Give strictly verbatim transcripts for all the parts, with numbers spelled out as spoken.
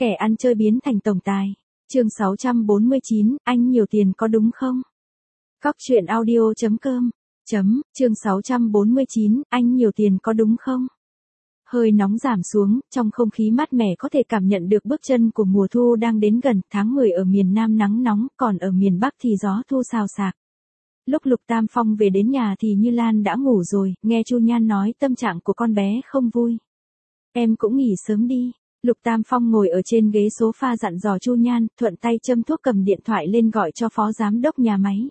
Kẻ ăn chơi biến thành tổng tài. Chương sáu trăm bốn mươi chín, anh nhiều tiền có đúng không? Cóc truyện audio chấm com. Chấm, chương sáu trăm bốn mươi chín, anh nhiều tiền có đúng không? Hơi nóng giảm xuống, trong không khí mát mẻ có thể cảm nhận được bước chân của mùa thu đang đến gần, tháng mười ở miền Nam nắng nóng, còn ở miền Bắc thì gió thu xào xạc. Lúc Lục Tam Phong về đến nhà thì Như Lan đã ngủ rồi, nghe Chu Nhan nói tâm trạng của con bé không vui. Em cũng nghỉ sớm đi. Lục Tam Phong ngồi ở trên ghế sofa dặn dò Chu Nhan, thuận tay châm thuốc cầm điện thoại lên gọi cho phó giám đốc nhà máy.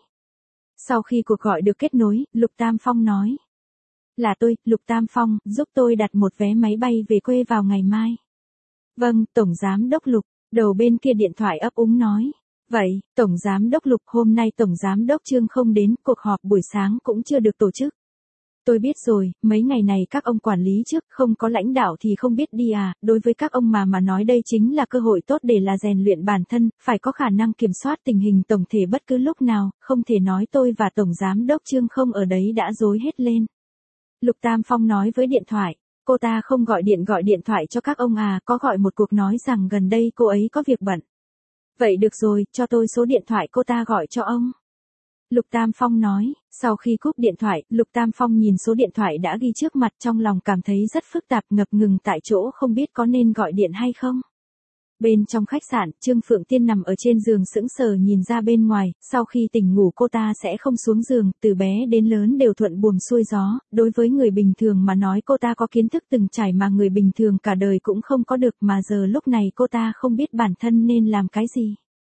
Sau khi cuộc gọi được kết nối, Lục Tam Phong nói. Là tôi, Lục Tam Phong, giúp tôi đặt một vé máy bay về quê vào ngày mai. Vâng, Tổng Giám đốc Lục, đầu bên kia điện thoại ấp úng nói. Vậy, Tổng Giám đốc Lục, hôm nay Tổng Giám đốc Trương không đến, cuộc họp buổi sáng cũng chưa được tổ chức. Tôi biết rồi, mấy ngày này các ông quản lý trước, không có lãnh đạo thì không biết đi à, đối với các ông mà mà nói đây chính là cơ hội tốt để là rèn luyện bản thân, phải có khả năng kiểm soát tình hình tổng thể bất cứ lúc nào, không thể nói tôi và Tổng Giám đốc Trương không ở đấy đã rối hết lên. Lục Tam Phong nói với điện thoại, cô ta không gọi điện gọi điện thoại cho các ông à, có gọi một cuộc nói rằng gần đây cô ấy có việc bận. Vậy được rồi, cho tôi số điện thoại cô ta gọi cho ông. Lục Tam Phong nói, sau khi cúp điện thoại, Lục Tam Phong nhìn số điện thoại đã ghi trước mặt trong lòng cảm thấy rất phức tạp ngập ngừng tại chỗ không biết có nên gọi điện hay không. Bên trong khách sạn, Trương Phượng Tiên nằm ở trên giường sững sờ nhìn ra bên ngoài, sau khi tỉnh ngủ cô ta sẽ không xuống giường, từ bé đến lớn đều thuận buồm xuôi gió, đối với người bình thường mà nói cô ta có kiến thức từng trải mà người bình thường cả đời cũng không có được mà giờ lúc này cô ta không biết bản thân nên làm cái gì.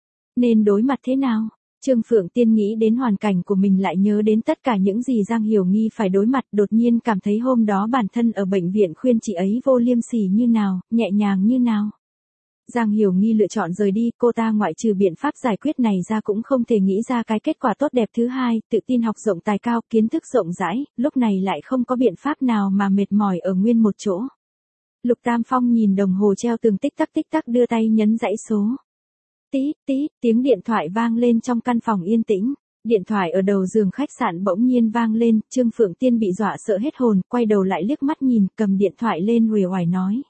Nên đối mặt thế nào? Trương Phượng Tiên nghĩ đến hoàn cảnh của mình lại nhớ đến tất cả những gì Giang Hiểu Nghi phải đối mặt, đột nhiên cảm thấy hôm đó bản thân ở bệnh viện khuyên chị ấy vô liêm sỉ như nào, nhẹ nhàng như nào. Giang Hiểu Nghi lựa chọn rời đi, cô ta ngoại trừ biện pháp giải quyết này ra cũng không thể nghĩ ra cái kết quả tốt đẹp thứ hai, tự tin học rộng tài cao, kiến thức rộng rãi, lúc này lại không có biện pháp nào mà mệt mỏi ở nguyên một chỗ. Lục Tam Phong nhìn đồng hồ treo tường tích tắc tích tắc đưa tay nhấn dãy số. Tí, tí, tiếng điện thoại vang lên trong căn phòng yên tĩnh. Điện thoại ở đầu giường khách sạn bỗng nhiên vang lên, Trương Phượng Tiên bị dọa sợ hết hồn, quay đầu lại liếc mắt nhìn, cầm điện thoại lên uể oải nói.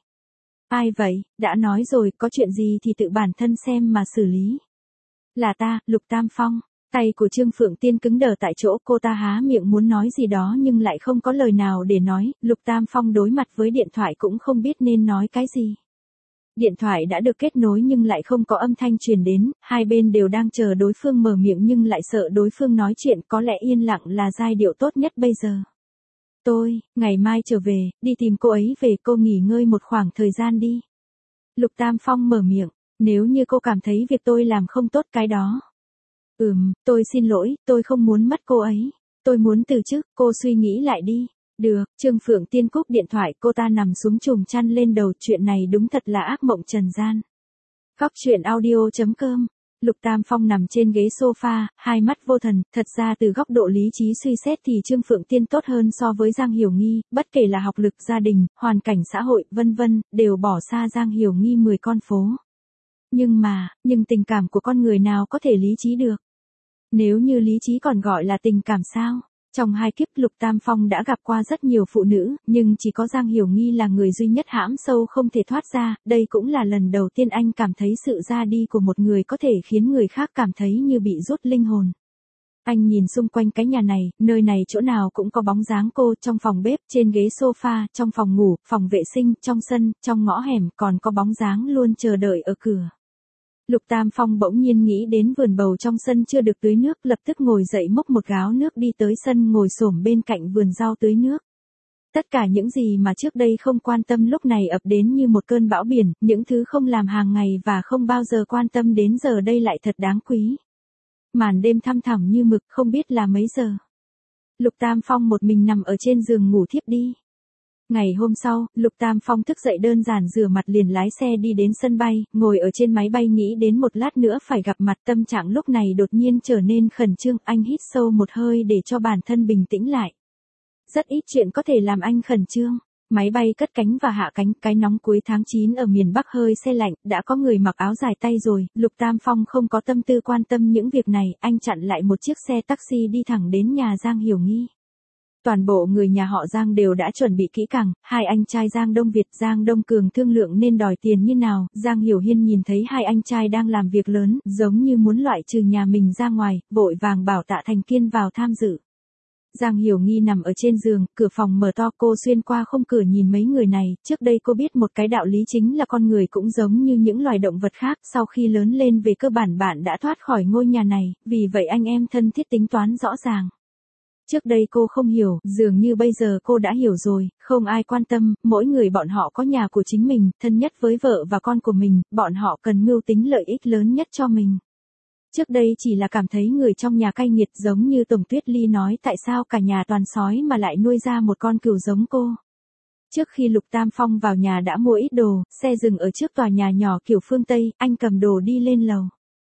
Ai vậy, đã nói rồi, có chuyện gì thì tự bản thân xem mà xử lý. Là ta, Lục Tam Phong. Tay của Trương Phượng Tiên cứng đờ tại chỗ, cô ta há miệng muốn nói gì đó nhưng lại không có lời nào để nói, Lục Tam Phong đối mặt với điện thoại cũng không biết nên nói cái gì. Điện thoại đã được kết nối nhưng lại không có âm thanh truyền đến, hai bên đều đang chờ đối phương mở miệng nhưng lại sợ đối phương nói chuyện, có lẽ yên lặng là giai điệu tốt nhất bây giờ. Tôi, ngày mai trở về, đi tìm cô ấy về, cô nghỉ ngơi một khoảng thời gian đi. Lục Tam Phong mở miệng, nếu như cô cảm thấy việc tôi làm không tốt cái đó. Ừm, tôi xin lỗi, tôi không muốn mất cô ấy. Tôi muốn từ chức, cô suy nghĩ lại đi. Được, Trương Phượng Tiên cúp điện thoại, cô ta nằm xuống trùm chăn lên đầu, chuyện này đúng thật là ác mộng trần gian. Cóc truyện audio chấm com. Lục Tam Phong nằm trên ghế sofa, hai mắt vô thần, thật ra từ góc độ lý trí suy xét thì Trương Phượng Tiên tốt hơn so với Giang Hiểu Nghi, bất kể là học lực gia đình, hoàn cảnh xã hội, vân vân, đều bỏ xa Giang Hiểu Nghi mười con phố. Nhưng mà, nhưng tình cảm của con người nào có thể lý trí được? Nếu như lý trí còn gọi là tình cảm sao? Trong hai kiếp Lục Tam Phong đã gặp qua rất nhiều phụ nữ, nhưng chỉ có Giang Hiểu Nghi là người duy nhất hãm sâu không thể thoát ra, đây cũng là lần đầu tiên anh cảm thấy sự ra đi của một người có thể khiến người khác cảm thấy như bị rút linh hồn. Anh nhìn xung quanh cái nhà này, nơi này chỗ nào cũng có bóng dáng cô, trong phòng bếp, trên ghế sofa, trong phòng ngủ, phòng vệ sinh, trong sân, trong ngõ hẻm, còn có bóng dáng luôn chờ đợi ở cửa. Lục Tam Phong bỗng nhiên nghĩ đến vườn bầu trong sân chưa được tưới nước, lập tức ngồi dậy múc một gáo nước đi tới sân ngồi xổm bên cạnh vườn rau tưới nước. Tất cả những gì mà trước đây không quan tâm lúc này ập đến như một cơn bão biển, những thứ không làm hàng ngày và không bao giờ quan tâm đến giờ đây lại thật đáng quý. Màn đêm thăm thẳm như mực, không biết là mấy giờ. Lục Tam Phong một mình nằm ở trên giường ngủ thiếp đi. Ngày hôm sau, Lục Tam Phong thức dậy đơn giản rửa mặt liền lái xe đi đến sân bay, ngồi ở trên máy bay nghĩ đến một lát nữa phải gặp mặt, tâm trạng lúc này đột nhiên trở nên khẩn trương, anh hít sâu một hơi để cho bản thân bình tĩnh lại. Rất ít chuyện có thể làm anh khẩn trương. Máy bay cất cánh và hạ cánh, cái nóng cuối tháng chín ở miền Bắc hơi se lạnh, đã có người mặc áo dài tay rồi, Lục Tam Phong không có tâm tư quan tâm những việc này, anh chặn lại một chiếc xe taxi đi thẳng đến nhà Giang Hiểu Nghi. Toàn bộ người nhà họ Giang đều đã chuẩn bị kỹ càng, hai anh trai Giang Đông Việt, Giang Đông Cường thương lượng nên đòi tiền như nào, Giang Hiểu Hiên nhìn thấy hai anh trai đang làm việc lớn, giống như muốn loại trừ nhà mình ra ngoài, vội vàng bảo Tạ Thành Kiên vào tham dự. Giang Hiểu Nghi nằm ở trên giường, cửa phòng mở to, cô xuyên qua khung cửa nhìn mấy người này, trước đây cô biết một cái đạo lý chính là con người cũng giống như những loài động vật khác, sau khi lớn lên về cơ bản bạn đã thoát khỏi ngôi nhà này, vì vậy anh em thân thiết tính toán rõ ràng. Trước đây cô không hiểu, dường như bây giờ cô đã hiểu rồi, không ai quan tâm, mỗi người bọn họ có nhà của chính mình, thân nhất với vợ và con của mình, bọn họ cần mưu tính lợi ích lớn nhất cho mình. Trước đây chỉ là cảm thấy người trong nhà cay nghiệt, giống như Tổng Tuyết Ly nói tại sao cả nhà toàn sói mà lại nuôi ra một con cừu giống cô. Trước khi Lục Tam Phong vào nhà đã mua ít đồ, xe dừng ở trước tòa nhà nhỏ kiểu phương Tây, anh cầm đồ đi lên lầu.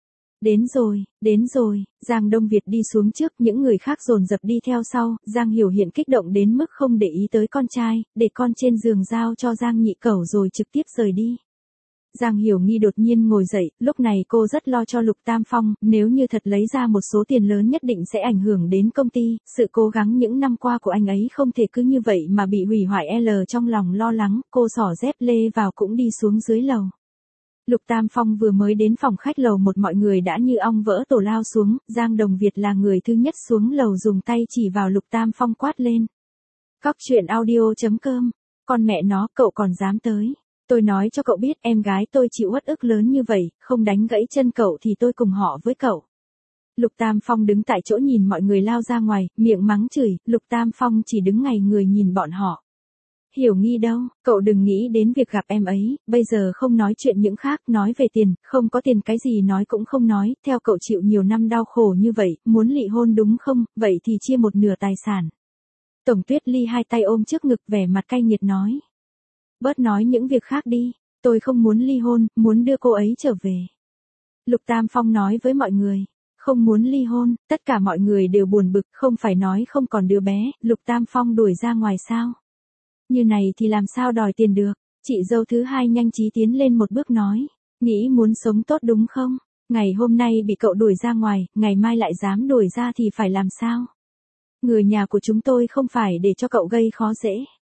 Đến rồi, đến rồi, Giang Đông Việt đi xuống trước, những người khác dồn dập đi theo sau, Giang Hiểu Hiên kích động đến mức không để ý tới con trai, để con trên giường giao cho Giang Nhị Cẩu rồi trực tiếp rời đi. Giang Hiểu Nghi đột nhiên ngồi dậy, lúc này cô rất lo cho Lục Tam Phong, nếu như thật lấy ra một số tiền lớn nhất định sẽ ảnh hưởng đến công ty, sự cố gắng những năm qua của anh ấy không thể cứ như vậy mà bị hủy hoại. L trong lòng lo lắng, cô xỏ dép lê vào cũng đi xuống dưới lầu. Lục Tam Phong vừa mới đến phòng khách lầu một, mọi người đã như ong vỡ tổ lao xuống, Giang Đồng Việt là người thứ nhất xuống lầu dùng tay chỉ vào Lục Tam Phong quát lên. Cóc truyện audio chấm com, con mẹ nó, cậu còn dám tới. Tôi nói cho cậu biết, em gái tôi chịu uất ức lớn như vậy, không đánh gãy chân cậu thì tôi cùng họ với cậu. Lục Tam Phong đứng tại chỗ nhìn mọi người lao ra ngoài, miệng mắng chửi, Lục Tam Phong chỉ đứng ngay người nhìn bọn họ. Hiểu Nghi đâu, cậu đừng nghĩ đến việc gặp em ấy, bây giờ không nói chuyện những khác, nói về tiền, không có tiền cái gì nói cũng không nói, theo cậu chịu nhiều năm đau khổ như vậy, muốn lị hôn đúng không, vậy thì chia một nửa tài sản. Tổng Tuyết Ly hai tay ôm trước ngực vẻ mặt cay nghiệt nói. Bớt nói những việc khác đi, tôi không muốn ly hôn, muốn đưa cô ấy trở về. Lục Tam Phong nói với mọi người, không muốn ly hôn, tất cả mọi người đều buồn bực, không phải nói không còn đứa bé, Lục Tam Phong đuổi ra ngoài sao? Như này thì làm sao đòi tiền được? Chị dâu thứ hai nhanh trí tiến lên một bước nói, nghĩ muốn sống tốt đúng không? Ngày hôm nay bị cậu đuổi ra ngoài, ngày mai lại dám đuổi ra thì phải làm sao? Người nhà của chúng tôi không phải để cho cậu gây khó dễ.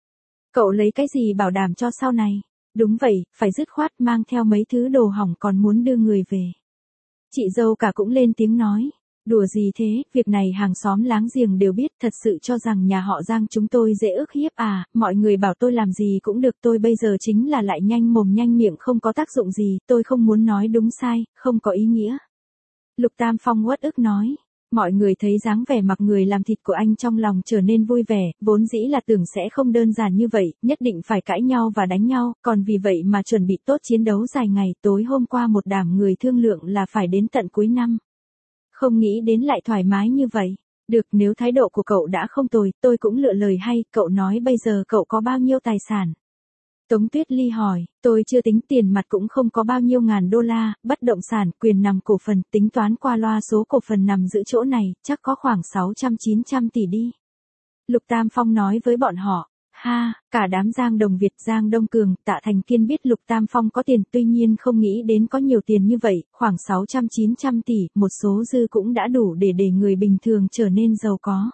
Cậu lấy cái gì bảo đảm cho sau này? Đúng vậy, phải dứt khoát mang theo mấy thứ đồ hỏng còn muốn đưa người về. Chị dâu cả cũng lên tiếng nói. Đùa gì thế, việc này hàng xóm láng giềng đều biết, thật sự cho rằng nhà họ Giang chúng tôi dễ ức hiếp à, mọi người bảo tôi làm gì cũng được, tôi bây giờ chính là lại nhanh mồm nhanh miệng không có tác dụng gì, tôi không muốn nói đúng sai, không có ý nghĩa. Lục Tam Phong uất ức nói. Mọi người thấy dáng vẻ mặc người làm thịt của anh trong lòng trở nên vui vẻ, vốn dĩ là tưởng sẽ không đơn giản như vậy, nhất định phải cãi nhau và đánh nhau, còn vì vậy mà chuẩn bị tốt chiến đấu dài ngày. Tối hôm qua một đám người thương lượng là phải đến tận cuối năm. Không nghĩ đến lại thoải mái như vậy. Được, nếu thái độ của cậu đã không tồi, tôi cũng lựa lời hay, cậu nói bây giờ cậu có bao nhiêu tài sản? Tống Tuyết Ly hỏi, tôi chưa tính tiền mặt cũng không có bao nhiêu ngàn đô la, bất động sản, quyền nằm cổ phần, tính toán qua loa số cổ phần nằm giữa chỗ này, chắc có khoảng sáu trăm chín trăm tỷ đi. Lục Tam Phong nói với bọn họ, ha, cả đám Giang Đồng Việt, Giang Đông Cường, Tạ Thành Kiên biết Lục Tam Phong có tiền, tuy nhiên không nghĩ đến có nhiều tiền như vậy, khoảng sáu trăm chín trăm tỷ, một số dư cũng đã đủ để để người bình thường trở nên giàu có.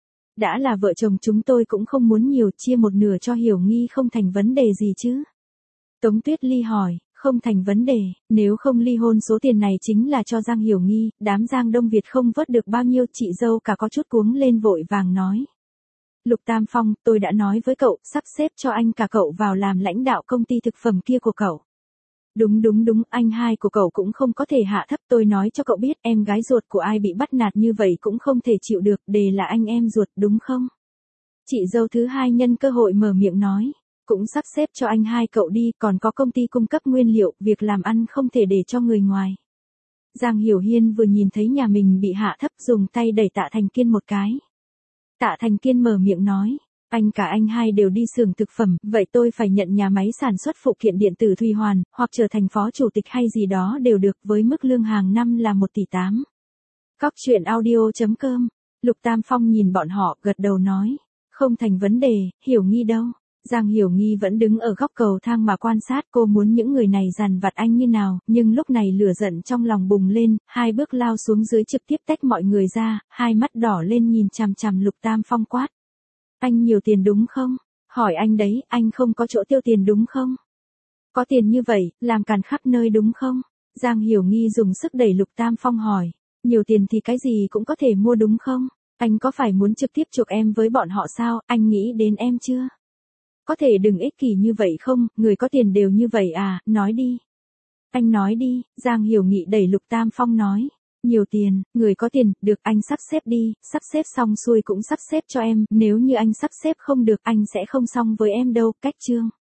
Đã là vợ chồng chúng tôi cũng không muốn nhiều, chia một nửa cho Hiểu Nghi không thành vấn đề gì chứ. Tống Tuyết Ly hỏi, không thành vấn đề, nếu không ly hôn số tiền này chính là cho Giang Hiểu Nghi, đám Giang Đông Việt không vớt được bao nhiêu, chị dâu cả có chút cuống lên vội vàng nói. Lục Tam Phong, tôi đã nói với cậu, sắp xếp cho anh cả cậu vào làm lãnh đạo công ty thực phẩm kia của cậu. Đúng đúng đúng, anh hai của cậu cũng không có thể hạ thấp, tôi nói cho cậu biết, em gái ruột của ai bị bắt nạt như vậy cũng không thể chịu được, đề là anh em ruột đúng không? Chị dâu thứ hai nhân cơ hội mở miệng nói, cũng sắp xếp cho anh hai cậu đi, còn có công ty cung cấp nguyên liệu, việc làm ăn không thể để cho người ngoài. Giang Hiểu Hiên vừa nhìn thấy nhà mình bị hạ thấp dùng tay đẩy Tạ Thành Kiên một cái. Tạ Thành Kiên mở miệng nói, anh cả anh hai đều đi xưởng thực phẩm, vậy tôi phải nhận nhà máy sản xuất phụ kiện điện tử Thùy Hoàn, hoặc trở thành phó chủ tịch hay gì đó đều được, với mức lương hàng năm là một tỷ tám. Cóc truyện audio chấm com, Lục Tam Phong nhìn bọn họ, gật đầu nói, không thành vấn đề, Hiểu Nghi đâu? Giang Hiểu Nghi vẫn đứng ở góc cầu thang mà quan sát, cô muốn những người này dằn vặt anh như nào, nhưng lúc này lửa giận trong lòng bùng lên, hai bước lao xuống dưới trực tiếp tách mọi người ra, hai mắt đỏ lên nhìn chằm chằm Lục Tam Phong quát. Anh nhiều tiền đúng không? Hỏi anh đấy, anh không có chỗ tiêu tiền đúng không? Có tiền như vậy, làm càn khắp nơi đúng không? Giang Hiểu Nghi dùng sức đẩy Lục Tam Phong hỏi. Nhiều tiền thì cái gì cũng có thể mua đúng không? Anh có phải muốn trực tiếp chuộc em với bọn họ sao? Anh nghĩ đến em chưa? Có thể đừng ích kỷ như vậy không? Người có tiền đều như vậy à? Nói đi. Anh nói đi. Giang Hiểu Nghị đẩy Lục Tam Phong nói. Nhiều tiền, người có tiền, được anh sắp xếp đi, sắp xếp xong xuôi cũng sắp xếp cho em, nếu như anh sắp xếp không được anh sẽ không xong với em đâu, cách chương.